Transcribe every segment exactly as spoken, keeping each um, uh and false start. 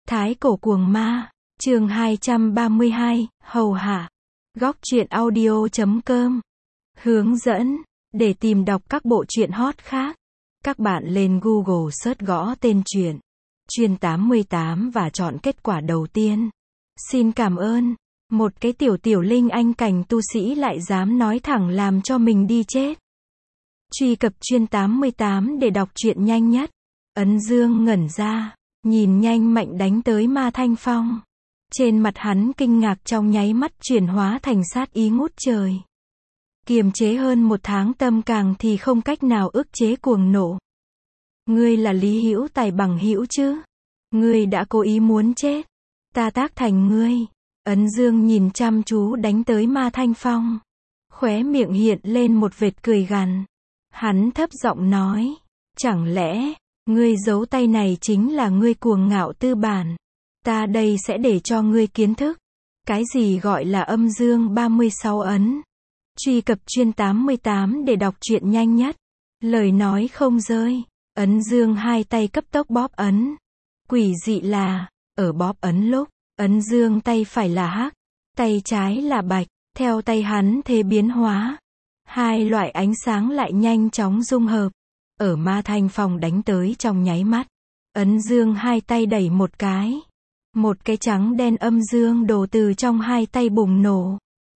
Thái cổ cuồng ma, chương hai trăm ba mươi hai, hầu hạ. Góc truyện audio chấm com. Hướng dẫn, để tìm đọc các bộ truyện hot khác, các bạn lên Google search gõ tên truyện Chuyên tám mươi tám và chọn kết quả đầu tiên. Xin cảm ơn. Một cái tiểu tiểu linh anh cảnh tu sĩ lại dám nói thẳng làm cho mình đi chết. Truy cập Chuyên tám mươi tám để đọc truyện nhanh nhất. Ấn Dương ngẩn ra, nhìn nhanh mạnh đánh tới Ma Thanh Phong. Trên mặt hắn kinh ngạc trong nháy mắt chuyển hóa thành sát ý ngút trời. Kiềm chế hơn một tháng tâm càng thì không cách nào ức chế cuồng nộ. Ngươi là Lý Hữu Tài bằng hữu chứ? Ngươi đã cố ý muốn chết. Ta tác thành ngươi. Ấn Dương nhìn chăm chú đánh tới Ma Thanh Phong. Khóe miệng hiện lên một vệt cười gằn. Hắn thấp giọng nói, chẳng lẽ ngươi giấu tay này chính là ngươi cuồng ngạo tư bản? Ta đây sẽ để cho ngươi kiến thức. Cái gì gọi là âm dương ba mươi sáu ấn? Truy cập Chuyên tám mươi tám để đọc truyện nhanh nhất. Lời nói không rơi. Ấn Dương hai tay cấp tốc bóp ấn. Quỷ dị là, ở bóp ấn lúc, Ấn Dương tay phải là hắc, tay trái là bạch, theo tay hắn thế biến hóa. Hai loại ánh sáng lại nhanh chóng dung hợp. Ở Ma Thanh Phong đánh tới trong nháy mắt. Ấn Dương hai tay đẩy một cái. Một cái trắng đen âm dương đồ từ trong hai tay bùng nổ.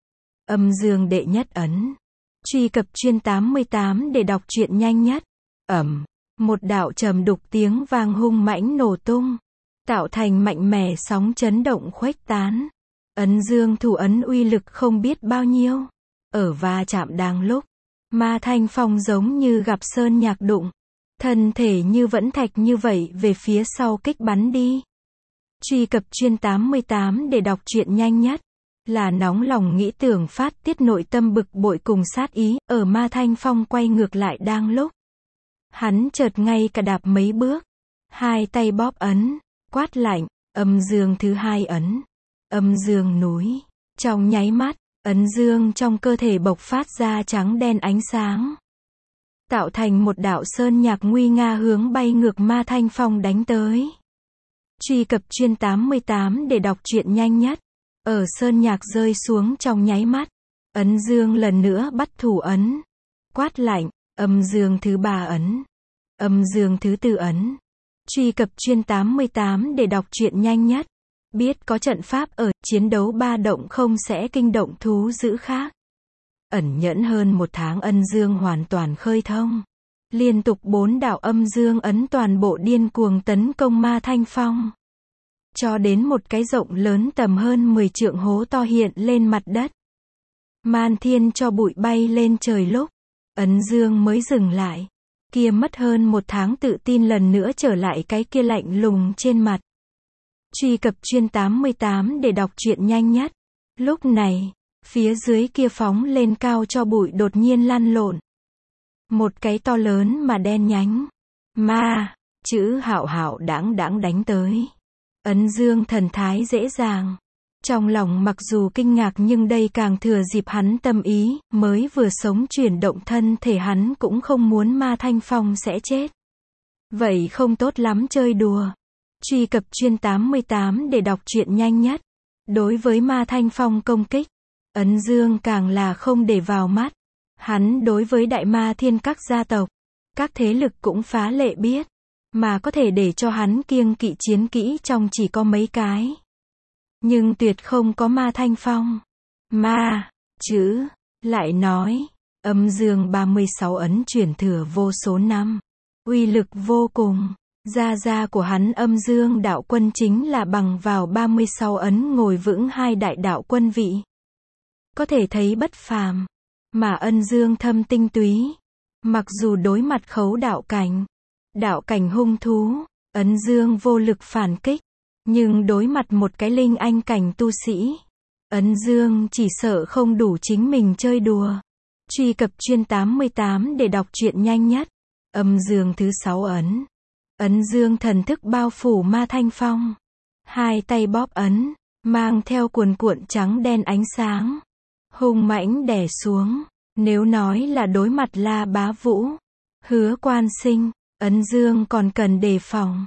Âm dương đệ nhất ấn. Truy cập Chuyên tám mươi tám để đọc truyện nhanh nhất. Ầm, một đạo trầm đục tiếng vang hung mãnh nổ tung, tạo thành mạnh mẽ sóng chấn động khuếch tán. Ấn Dương thủ ấn uy lực không biết bao nhiêu. Ở va chạm đang lúc, Ma Thanh Phong giống như gặp sơn nhạc đụng, thân thể như vẫn thạch như vậy về phía sau kích bắn đi. Truy cập Chuyên tám mươi tám để đọc truyện nhanh nhất. Là nóng lòng nghĩ tưởng phát tiết nội tâm bực bội cùng sát ý, ở Ma Thanh Phong quay ngược lại đang lúc. Hắn chợt ngay cả đạp mấy bước, hai tay bóp ấn, quát lạnh, âm dương thứ hai ấn, âm dương núi. Trong nháy mắt, ấn dương trong cơ thể bộc phát ra trắng đen ánh sáng, tạo thành một đạo sơn nhạc nguy nga hướng bay ngược Ma Thanh Phong đánh tới. Truy cập Chuyên tám mươi tám để đọc truyện nhanh nhất. Ở sơn nhạc rơi xuống trong nháy mắt, Ấn Dương lần nữa bắt thủ ấn, quát lạnh, âm dương thứ ba ấn, âm dương thứ tư ấn. Truy cập Chuyên tám mươi tám để đọc truyện nhanh nhất. Biết có trận pháp ở, chiến đấu ba động không sẽ kinh động thú dữ khác. Ẩn nhẫn hơn một tháng Ân Dương hoàn toàn khơi thông. Liên tục bốn đạo âm dương ấn toàn bộ điên cuồng tấn công Ma Thanh Phong. Cho đến một cái rộng lớn tầm hơn mười trượng hố to hiện lên mặt đất. Man thiên cho bụi bay lên trời lúc, Ấn Dương mới dừng lại. Kia mất hơn một tháng tự tin lần nữa trở lại cái kia lạnh lùng trên mặt. Truy cập Chuyên tám mươi tám để đọc truyện nhanh nhất. Lúc này, phía dưới kia phóng lên cao cho bụi đột nhiên lăn lộn. Một cái to lớn mà đen nhánh. Ma, chữ hạo hạo đãng đãng đánh tới. Ấn Dương thần thái dễ dàng. Trong lòng mặc dù kinh ngạc nhưng đây càng thừa dịp hắn tâm ý, mới vừa sống chuyển động thân thể hắn cũng không muốn Ma Thanh Phong sẽ chết. Vậy không tốt lắm chơi đùa. Truy cập Chuyên tám mươi tám để đọc truyện nhanh nhất. Đối với Ma Thanh Phong công kích, Ấn Dương càng là không để vào mắt. Hắn đối với Đại Ma Thiên các gia tộc, các thế lực cũng phá lệ biết. Mà có thể để cho hắn kiêng kỵ chiến kỹ trong chỉ có mấy cái. Nhưng tuyệt không có Ma Thanh Phong. Ma, chữ, lại nói, âm dương ba mươi sáu ấn chuyển thừa vô số năm. Uy lực vô cùng. Gia gia của hắn âm dương đạo quân chính là bằng vào ba mươi sáu ấn ngồi vững hai đại đạo quân vị. Có thể thấy bất phàm. Mà Ân Dương thâm tinh túy. Mặc dù đối mặt khấu đạo cảnh, đạo cảnh hung thú, Ấn Dương vô lực phản kích. Nhưng đối mặt một cái linh anh cảnh tu sĩ, Ấn Dương chỉ sợ không đủ chính mình chơi đùa. Truy cập Chuyên tám mươi tám để đọc truyện nhanh nhất. Âm dương thứ sáu ấn. Ấn Dương thần thức bao phủ Ma Thanh Phong. Hai tay bóp ấn, mang theo cuồn cuộn trắng đen ánh sáng. Hung mãnh đè xuống. Nếu nói là đối mặt La Bá Vũ, Hứa Quan Sinh, Ấn Dương còn cần đề phòng.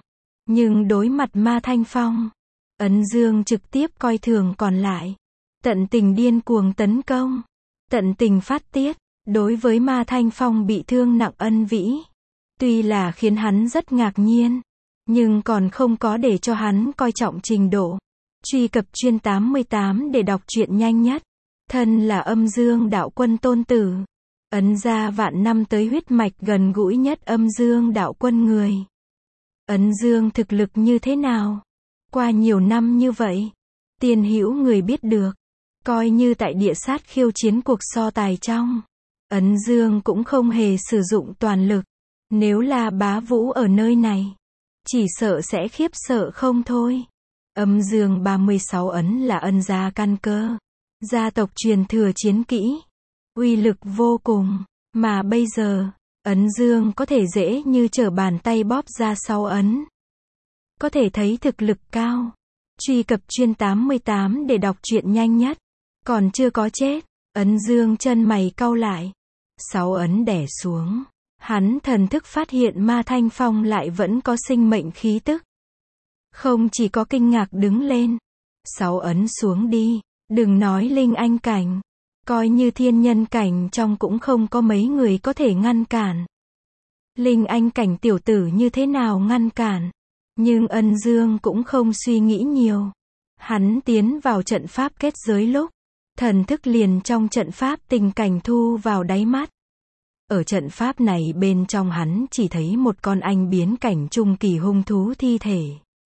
Nhưng đối mặt Ma Thanh Phong, Ấn Dương trực tiếp coi thường còn lại. Tận tình điên cuồng tấn công. Tận tình phát tiết. Đối với Ma Thanh Phong bị thương nặng Ân Vĩ. Tuy là khiến hắn rất ngạc nhiên. Nhưng còn không có để cho hắn coi trọng trình độ. Truy cập chuyên tám mươi tám để đọc truyện nhanh nhất. Thân là Âm Dương đạo quân tôn tử. Ấn gia vạn năm tới huyết mạch gần gũi nhất Âm Dương đạo quân người. Ấn Dương thực lực như thế nào? Qua nhiều năm như vậy, tiền hữu người biết được. Coi như tại địa sát khiêu chiến cuộc so tài trong, Ấn Dương cũng không hề sử dụng toàn lực. Nếu là Bá Vũ ở nơi này, chỉ sợ sẽ khiếp sợ không thôi. Âm Dương ba mươi sáu ấn là Ân gia căn cơ. Gia tộc truyền thừa chiến kỹ. Uy lực vô cùng. Mà bây giờ, Ấn Dương có thể dễ như trở bàn tay bóp ra sáu ấn. Có thể thấy thực lực cao. Truy cập chuyên tám mươi tám để đọc truyện nhanh nhất. Còn chưa có chết. Ấn Dương chân mày cau lại. Sáu ấn đè xuống. Hắn thần thức phát hiện Ma Thanh Phong lại vẫn có sinh mệnh khí tức. Không chỉ có kinh ngạc đứng lên. Sáu ấn xuống đi. Đừng nói linh anh cảnh. Coi như thiên nhân cảnh trong cũng không có mấy người có thể ngăn cản. Linh anh cảnh tiểu tử như thế nào ngăn cản. Nhưng Ân Dương cũng không suy nghĩ nhiều. Hắn tiến vào trận pháp kết giới lúc. Thần thức liền trong trận pháp tình cảnh thu vào đáy mắt. Ở trận pháp này bên trong hắn chỉ thấy một con anh biến cảnh trung kỳ hung thú thi thể.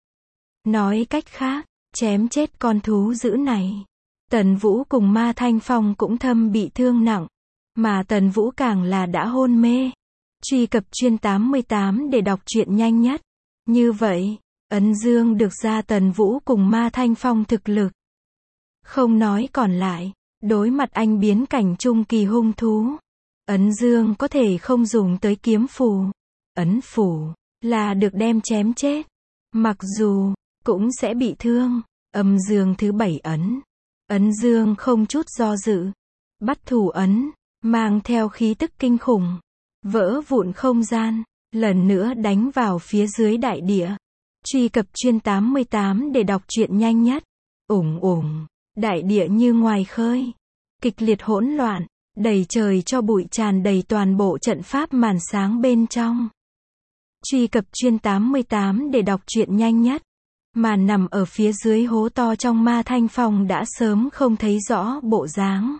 Nói cách khác, chém chết con thú dữ này. Tần Vũ cùng Ma Thanh Phong cũng thâm bị thương nặng. Mà Tần Vũ càng là đã hôn mê. Truy cập chuyên tám mươi tám để đọc truyện nhanh nhất. Như vậy, Ấn Dương được ra Tần Vũ cùng Ma Thanh Phong thực lực. Không nói còn lại, đối mặt anh biến cảnh trung kỳ hung thú. Ấn Dương có thể không dùng tới kiếm phù. Ấn phù, là được đem chém chết. Mặc dù, cũng sẽ bị thương. Âm Dương thứ bảy ấn. Ấn Dương không chút do dự. Bắt thủ ấn, mang theo khí tức kinh khủng. Vỡ vụn không gian, lần nữa đánh vào phía dưới đại địa. Truy cập chuyên tám mươi tám để đọc truyện nhanh nhất. Ủng ủng, đại địa như ngoài khơi. Kịch liệt hỗn loạn, đầy trời cho bụi tràn đầy toàn bộ trận pháp màn sáng bên trong. Truy cập chuyên tám mươi tám để đọc truyện nhanh nhất. Mà nằm ở phía dưới hố to trong Ma Thanh Phong đã sớm không thấy rõ bộ dáng.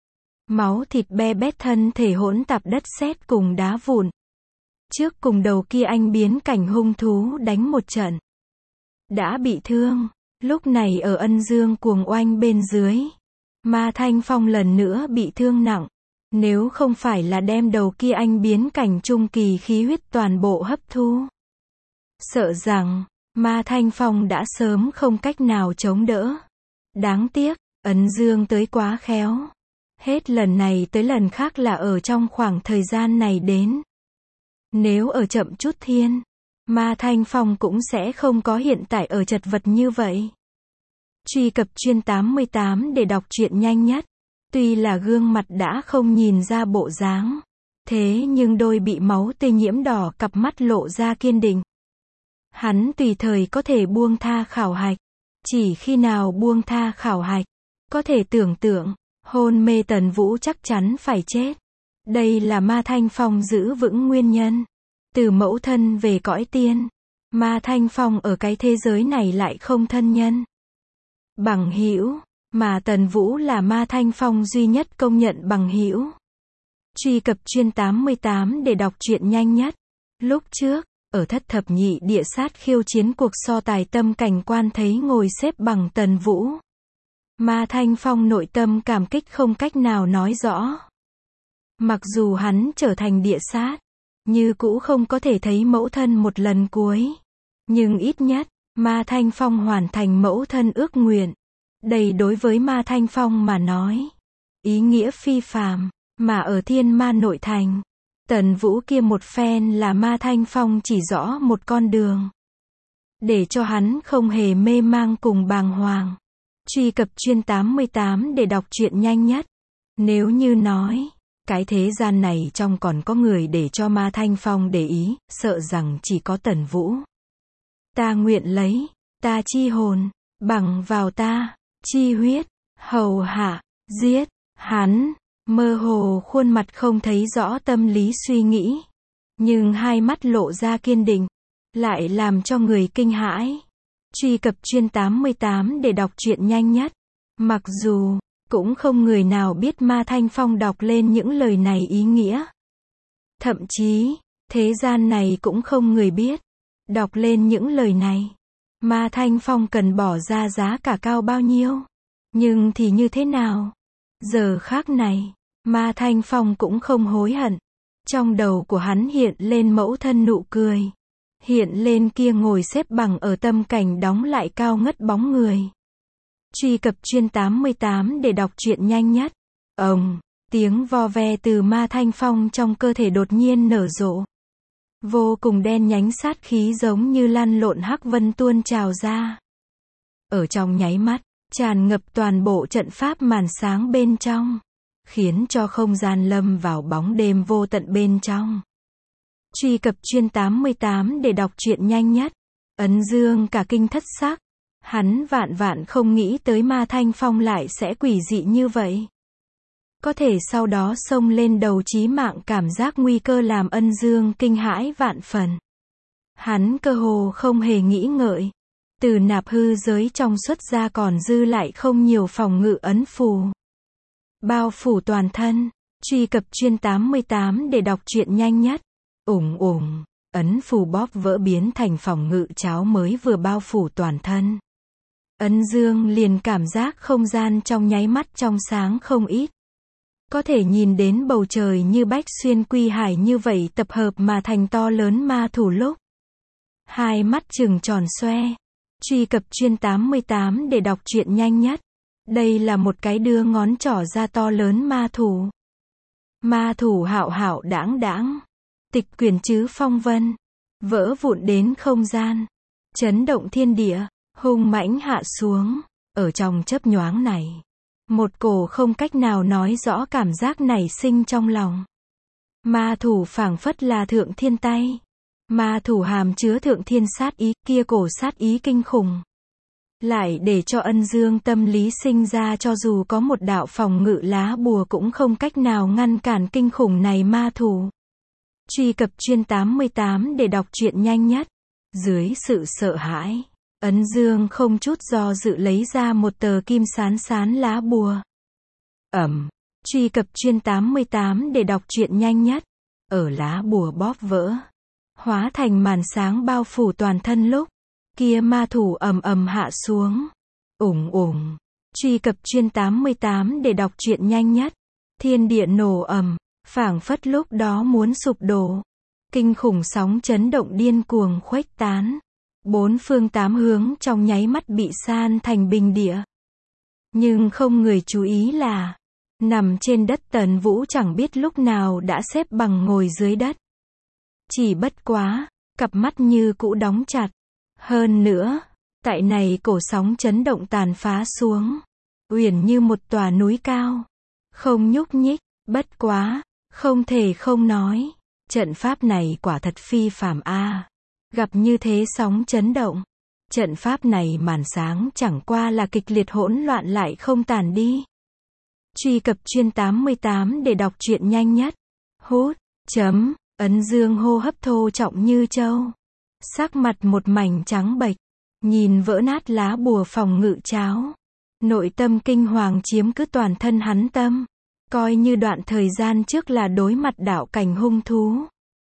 Máu thịt be bét thân thể hỗn tạp đất sét cùng đá vụn. Trước cùng đầu kia anh biến cảnh hung thú đánh một trận. Đã bị thương, lúc này ở Ân Dương cuồng oanh bên dưới. Ma Thanh Phong lần nữa bị thương nặng. Nếu không phải là đem đầu kia anh biến cảnh trung kỳ khí huyết toàn bộ hấp thu. Sợ rằng, Ma Thanh Phong đã sớm không cách nào chống đỡ. Đáng tiếc, Ấn Dương tới quá khéo. Hết lần này tới lần khác là ở trong khoảng thời gian này đến. Nếu ở chậm chút thiên, Ma Thanh Phong cũng sẽ không có hiện tại ở chật vật như vậy. Truy cập chuyên tám mươi tám để đọc truyện nhanh nhất. Tuy là gương mặt đã không nhìn ra bộ dáng. Thế nhưng đôi bị máu tươi nhiễm đỏ cặp mắt lộ ra kiên định. Hắn tùy thời có thể buông tha khảo hạch. Chỉ khi nào buông tha khảo hạch, có thể tưởng tượng, hôn mê Tần Vũ chắc chắn phải chết. Đây là Ma Thanh Phong giữ vững nguyên nhân. Từ mẫu thân về cõi tiên, Ma Thanh Phong ở cái thế giới này lại không thân nhân. Bằng hữu, mà Tần Vũ là Ma Thanh Phong duy nhất công nhận bằng hữu. Truy cập chuyên tám mươi tám để đọc truyện nhanh nhất. Lúc trước, ở thất thập nhị địa sát khiêu chiến cuộc so tài tâm cảnh quan thấy ngồi xếp bằng Tần Vũ. Ma Thanh Phong nội tâm cảm kích không cách nào nói rõ. Mặc dù hắn trở thành địa sát, như cũ không có thể thấy mẫu thân một lần cuối. Nhưng ít nhất, Ma Thanh Phong hoàn thành mẫu thân ước nguyện. Đây đối với Ma Thanh Phong mà nói, ý nghĩa phi phàm, mà ở Thiên Ma nội thành, Tần Vũ kia một phen là Ma Thanh Phong chỉ rõ một con đường. Để cho hắn không hề mê mang cùng bàng hoàng. Truy cập chuyên tám mươi tám để đọc truyện nhanh nhất. Nếu như nói, cái thế gian này trong còn có người để cho Ma Thanh Phong để ý, sợ rằng chỉ có Tần Vũ. Ta nguyện lấy, ta chi hồn, bằng vào ta, chi huyết, hầu hạ, giết, hắn, mơ hồ khuôn mặt không thấy rõ tâm lý suy nghĩ. Nhưng hai mắt lộ ra kiên định, lại làm cho người kinh hãi. Truy cập chuyên tám mươi tám để đọc truyện nhanh nhất. Mặc dù, cũng không người nào biết Ma Thanh Phong đọc lên những lời này ý nghĩa. Thậm chí, thế gian này cũng không người biết. Đọc lên những lời này, Ma Thanh Phong cần bỏ ra giá cả cao bao nhiêu. Nhưng thì như thế nào? Giờ khác này, Ma Thanh Phong cũng không hối hận. Trong đầu của hắn hiện lên mẫu thân nụ cười. Hiện lên kia ngồi xếp bằng ở tâm cảnh đóng lại cao ngất bóng người. Truy cập chuyên tám mươi tám để đọc truyện nhanh nhất. Ồng, tiếng vo ve từ Ma Thanh Phong trong cơ thể đột nhiên nở rộ. Vô cùng đen nhánh sát khí giống như lăn lộn hắc vân tuôn trào ra. Ở trong nháy mắt, tràn ngập toàn bộ trận pháp màn sáng bên trong. Khiến cho không gian lâm vào bóng đêm vô tận bên trong. Truy cập chuyên tám mươi tám để đọc truyện nhanh nhất. Ấn Dương cả kinh thất sắc. Hắn vạn vạn không nghĩ tới Ma Thanh Phong lại sẽ quỷ dị như vậy. Có thể sau đó xông lên đầu chí mạng cảm giác nguy cơ làm Ân Dương kinh hãi vạn phần. Hắn cơ hồ không hề nghĩ ngợi. Từ nạp hư giới trong xuất ra còn dư lại không nhiều phòng ngự ấn phù. Bao phủ toàn thân. Truy cập chuyên tám mươi tám để đọc truyện nhanh nhất. Ủng ủng, ấn phù bóp vỡ biến thành phòng ngự cháo mới vừa bao phủ toàn thân. Ân Dương liền cảm giác không gian trong nháy mắt trong sáng không ít. Có thể nhìn đến bầu trời như bách xuyên quy hải như vậy tập hợp mà thành to lớn ma thủ lúc. Hai mắt trừng tròn xoe. Truy cập chuyên tám mươi tám để đọc truyện nhanh nhất. Đây là một cái đưa ngón trỏ ra to lớn ma thủ. Ma thủ hạo hạo đãng đãng. Tịch quyển chứ phong vân. Vỡ vụn đến không gian. Chấn động thiên địa. Hung mãnh hạ xuống. Ở trong chớp nhoáng này. Một cổ không cách nào nói rõ cảm giác nảy sinh trong lòng. Ma thủ phảng phất là thượng thiên tay. Ma thủ hàm chứa thượng thiên sát ý, kia cổ sát ý kinh khủng. Lại để cho Ân Dương tâm lý sinh ra cho dù có một đạo phòng ngự lá bùa cũng không cách nào ngăn cản kinh khủng này ma thủ. Truy cập chuyên tám mươi tám để đọc truyện nhanh nhất. Dưới sự sợ hãi, Ân Dương không chút do dự lấy ra một tờ kim sán sán lá bùa. Ẩm. Truy cập chuyên tám mươi tám để đọc truyện nhanh nhất. Ở lá bùa bóp vỡ, hóa thành màn sáng bao phủ toàn thân lúc. Kia ma thủ ầm ầm hạ xuống. Ủng ủng. Truy cập chuyên tám mươi tám để đọc truyện nhanh nhất. Thiên địa nổ ầm, phảng phất lúc đó muốn sụp đổ. Kinh khủng sóng chấn động điên cuồng khuếch tán. Bốn phương tám hướng trong nháy mắt bị san thành bình địa. Nhưng không người chú ý là, nằm trên đất Tần Vũ chẳng biết lúc nào đã xếp bằng ngồi dưới đất. Chỉ bất quá, cặp mắt như cũ đóng chặt. Hơn nữa, tại này cổ sóng chấn động tàn phá xuống. Uyển như một tòa núi cao. Không nhúc nhích, bất quá, không thể không nói. Trận pháp này quả thật phi phàm a. Gặp như thế sóng chấn động. Trận pháp này màn sáng chẳng qua là kịch liệt hỗn loạn lại không tàn đi. Truy cập chuyên tám mươi tám để đọc truyện nhanh nhất. Hút, chấm, Ấn Dương hô hấp thô trọng như trâu. Sắc mặt một mảnh trắng bệch. Nhìn vỡ nát lá bùa phòng ngự cháo. Nội tâm kinh hoàng chiếm cứ toàn thân hắn tâm. Coi như đoạn thời gian trước là đối mặt đạo cảnh hung thú.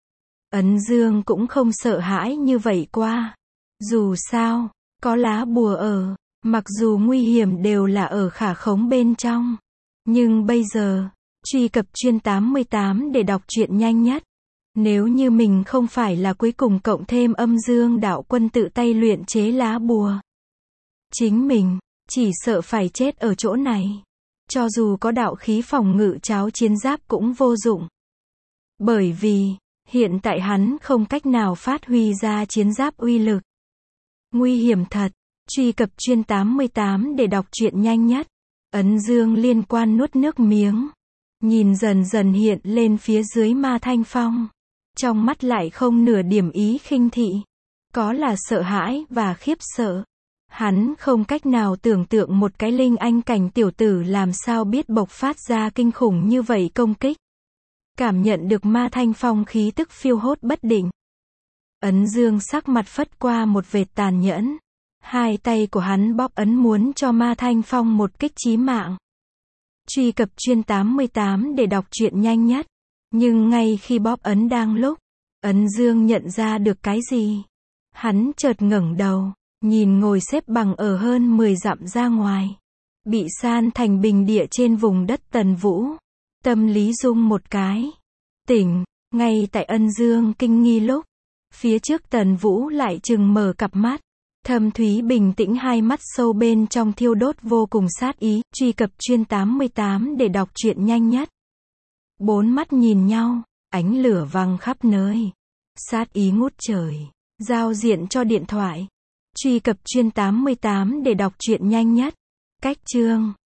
Ấn Dương cũng không sợ hãi như vậy qua. Dù sao, có lá bùa ở, mặc dù nguy hiểm đều là ở khả khống bên trong. Nhưng bây giờ, truy cập chuyên tám mươi tám để đọc truyện nhanh nhất. Nếu như mình không phải là cuối cùng cộng thêm Âm Dương đạo quân tự tay luyện chế lá bùa. Chính mình, chỉ sợ phải chết ở chỗ này. Cho dù có đạo khí phòng ngự cháo chiến giáp cũng vô dụng. Bởi vì, hiện tại hắn không cách nào phát huy ra chiến giáp uy lực. Nguy hiểm thật. Truy cập chuyên tám mươi tám để đọc truyện nhanh nhất. Ấn Dương liên quan nuốt nước miếng. Nhìn dần dần hiện lên phía dưới Ma Thanh Phong. Trong mắt lại không nửa điểm ý khinh thị. Có là sợ hãi và khiếp sợ. Hắn không cách nào tưởng tượng một cái linh anh cảnh tiểu tử làm sao biết bộc phát ra kinh khủng như vậy công kích. Cảm nhận được Ma Thanh Phong khí tức phiêu hốt bất định. Ấn Dương sắc mặt phất qua một vệt tàn nhẫn. Hai tay của hắn bóp ấn muốn cho Ma Thanh Phong một kích chí mạng. Truy cập chuyên tám mươi tám để đọc truyện nhanh nhất. Nhưng ngay khi bóp ấn đang lúc, Ấn Dương nhận ra được cái gì. Hắn chợt ngẩng đầu, nhìn ngồi xếp bằng ở hơn mười dặm ra ngoài. Bị san thành bình địa trên vùng đất Tần Vũ. Tâm lý rung một cái. Tỉnh, ngay tại Ân Dương kinh nghi lúc. Phía trước Tần Vũ lại chừng mở cặp mắt. Thâm thúy bình tĩnh hai mắt sâu bên trong thiêu đốt vô cùng sát ý. Truy cập chuyên tám mươi tám để đọc truyện nhanh nhất. Bốn mắt nhìn nhau, ánh lửa văng khắp nơi. Sát ý ngút trời. Giao diện cho điện thoại. Truy cập chuyên tám mươi tám để đọc truyện nhanh nhất. Cách chương